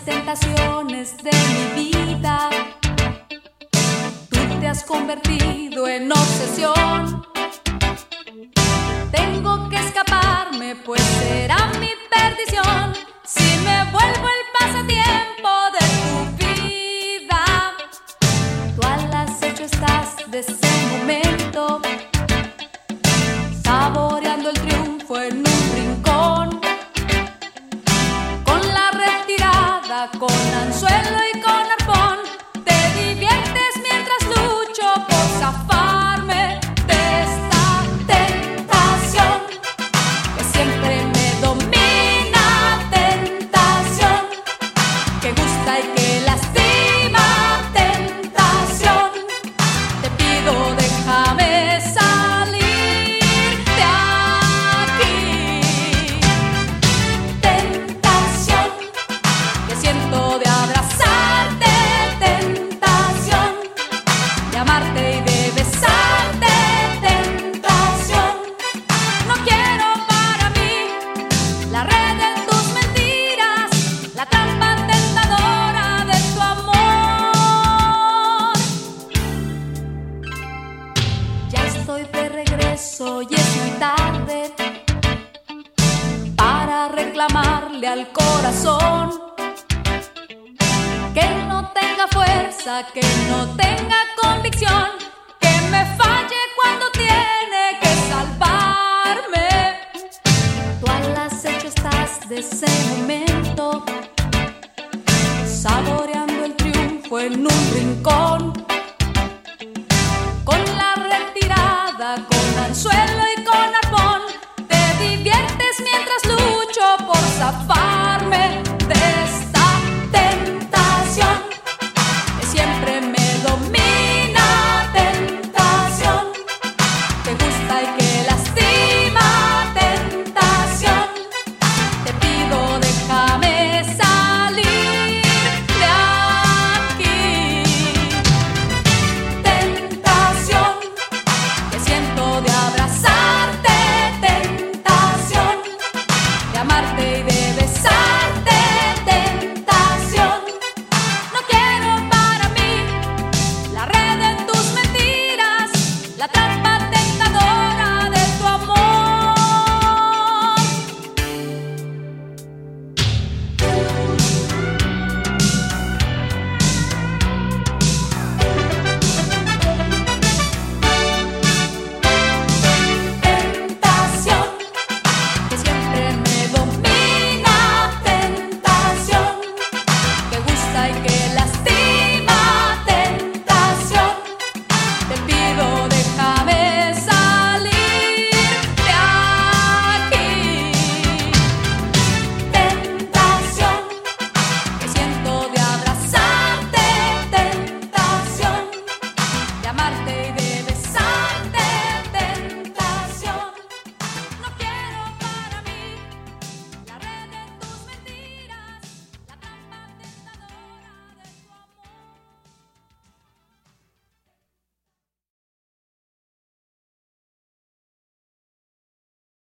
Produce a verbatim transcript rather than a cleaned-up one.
tentaciones de mi vida. Tú te has convertido en obsesión. Tengo que escaparme, pues será mi perdición si me vuelvo el pasatiempo de tu vida. Tú al acecho estás de ese momento, saboreando el triunfo en un rincón, con la retirada, con anzuelo y con arpón. Te diviertes mientras lucho por zafarme de esta tentación que siempre me domina, tentación que gusta y que lastima, tentación. Te pido, déjame salir de aquí. Tentación que siento de abrazarte, tentación de amarte y de besarte, tentación. No quiero para mí la red de tus mentiras, la trampa tentadora de tu amor. Ya estoy de regreso y es muy tarde para reclamarle al corazón que no tenga fuerza, que no tenga convicción, que me falle cuando tiene que salvarme. Tú al acecho estás de ese momento, saboreando el triunfo en un rincón,